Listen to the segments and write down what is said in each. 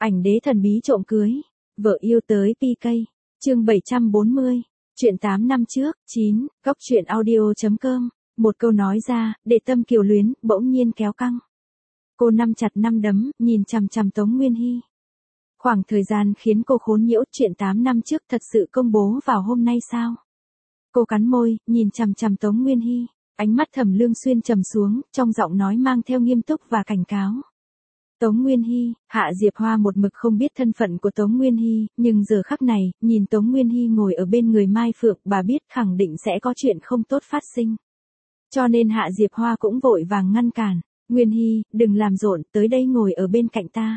Ảnh đế thần bí trộm cưới, vợ yêu tới PK. Chương 740. Chuyện 8 năm trước. 9. Góc truyện audio.com. Một câu nói ra, để tâm Kiều Luyến bỗng nhiên kéo căng. Cô nắm chặt nắm đấm, nhìn chằm chằm Tống Nguyên Hy. Khoảng thời gian khiến cô khốn nhiễu, chuyện 8 năm trước thật sự công bố vào hôm nay sao? Cô cắn môi, nhìn chằm chằm Tống Nguyên Hy, ánh mắt Thẩm Lương Xuyên trầm xuống, trong giọng nói mang theo nghiêm túc và cảnh cáo. Tống Nguyên Hy, Hạ Diệp Hoa một mực không biết thân phận của Tống Nguyên Hy, nhưng giờ khắc này, nhìn Tống Nguyên Hy ngồi ở bên người Mai Phượng, bà biết khẳng định sẽ có chuyện không tốt phát sinh. Cho nên Hạ Diệp Hoa cũng vội vàng ngăn cản. Nguyên Hy, đừng làm rộn, tới đây ngồi ở bên cạnh ta.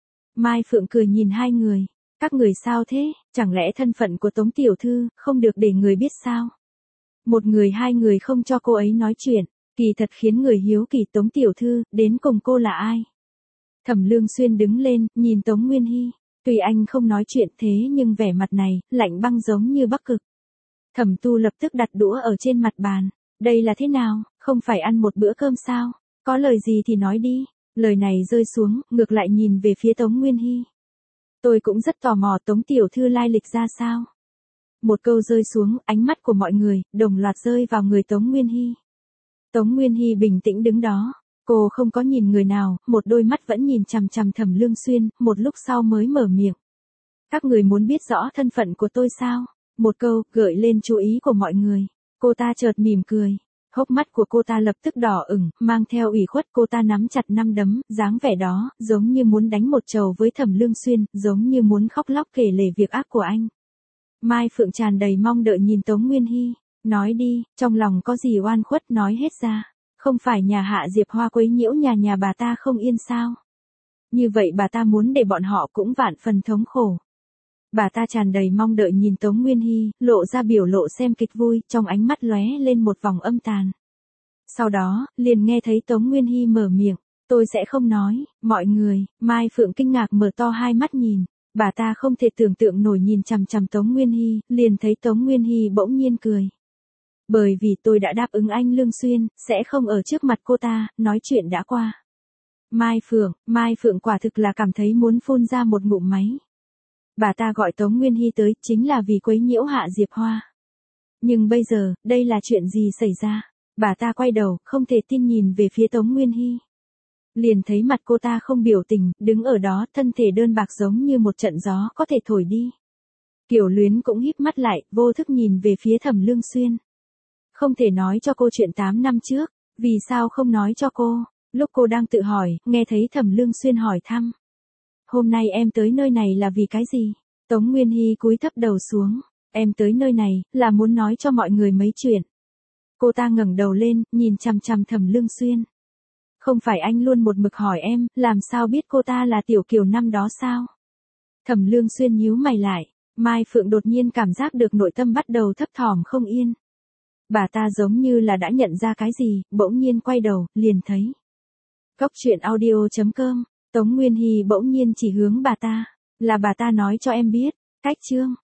Mai Phượng cười nhìn hai người. Các người sao thế, chẳng lẽ thân phận của Tống Tiểu Thư không được để người biết sao? Một người hai người không cho cô ấy nói chuyện, kỳ thật khiến người hiếu kỳ Tống Tiểu Thư, đến cùng cô là ai? Thẩm Lương Xuyên đứng lên, nhìn Tống Nguyên Hy. Tuy anh không nói chuyện thế nhưng vẻ mặt này, lạnh băng giống như Bắc Cực. Thẩm Tu lập tức đặt đũa ở trên mặt bàn. Đây là thế nào, không phải ăn một bữa cơm sao? Có lời gì thì nói đi. Lời này rơi xuống, ngược lại nhìn về phía Tống Nguyên Hy. Tôi cũng rất tò mò Tống Tiểu Thư lai lịch ra sao. Một câu rơi xuống, ánh mắt của mọi người, đồng loạt rơi vào người Tống Nguyên Hy. Tống Nguyên Hy bình tĩnh đứng đó. Cô không có nhìn người nào, một đôi mắt vẫn nhìn chằm chằm Thẩm Lương Xuyên, một lúc sau mới mở miệng. Các người muốn biết rõ thân phận của tôi sao? Một câu, gợi lên chú ý của mọi người. Cô ta chợt mỉm cười. Hốc mắt của cô ta lập tức đỏ ửng, mang theo ủy khuất, cô ta nắm chặt nắm đấm, dáng vẻ đó, giống như muốn đánh một trầu với Thẩm Lương Xuyên, giống như muốn khóc lóc kể lể việc ác của anh. Mai Phượng tràn đầy mong đợi nhìn Tống Nguyên Hy, nói đi, trong lòng có gì oan khuất nói hết ra. Không phải nhà Hạ Diệp Hoa quấy nhiễu nhà bà ta không yên sao? Như vậy bà ta muốn để bọn họ cũng vạn phần thống khổ. Bà ta tràn đầy mong đợi nhìn Tống Nguyên Hy, lộ ra biểu lộ xem kịch vui, trong ánh mắt lóe lên một vòng âm tàn. Sau đó, liền nghe thấy Tống Nguyên Hy mở miệng, tôi sẽ không nói, mọi người. Mai Phượng kinh ngạc mở to hai mắt nhìn, bà ta không thể tưởng tượng nổi nhìn chằm chằm Tống Nguyên Hy, liền thấy Tống Nguyên Hy bỗng nhiên cười. Bởi vì tôi đã đáp ứng anh Lương Xuyên, sẽ không ở trước mặt cô ta, nói chuyện đã qua. Mai Phượng quả thực là cảm thấy muốn phun ra một ngụm máy. Bà ta gọi Tống Nguyên Hy tới, chính là vì quấy nhiễu Hạ Diệp Hoa. Nhưng bây giờ, đây là chuyện gì xảy ra? Bà ta quay đầu, không thể tin nhìn về phía Tống Nguyên Hy. Liền thấy mặt cô ta không biểu tình, đứng ở đó, thân thể đơn bạc giống như một trận gió có thể thổi đi. Kiều Luyến cũng híp mắt lại, vô thức nhìn về phía Thẩm Lương Xuyên. Không thể nói cho cô chuyện 8 năm trước, vì sao không nói cho cô? Lúc cô đang tự hỏi, nghe thấy Thẩm Lương Xuyên hỏi thăm. Hôm nay em tới nơi này là vì cái gì? Tống Nguyên Hy cúi thấp đầu xuống. Em tới nơi này, là muốn nói cho mọi người mấy chuyện. Cô ta ngẩng đầu lên, nhìn chằm chằm Thẩm Lương Xuyên. Không phải anh luôn một mực hỏi em, làm sao biết cô ta là Tiểu Kiều năm đó sao? Thẩm Lương Xuyên nhíu mày lại. Mai Phượng đột nhiên cảm giác được nội tâm bắt đầu thấp thỏm không yên. Bà ta giống như là đã nhận ra cái gì, bỗng nhiên quay đầu, liền thấy. Góc truyện audio.com. Tống Nguyên Hy bỗng nhiên chỉ hướng bà ta. Là bà ta nói cho em biết. Cách chương.